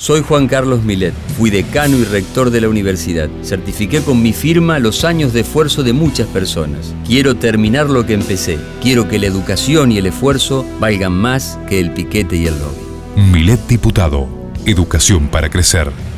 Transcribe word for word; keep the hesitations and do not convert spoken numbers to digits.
Soy Juan Carlos Millet, fui decano y rector de la universidad. Certifiqué con mi firma los años de esfuerzo de muchas personas. Quiero terminar lo que empecé. Quiero que la educación y el esfuerzo valgan más que el piquete y el lobby. Millet Diputado. Educación para crecer.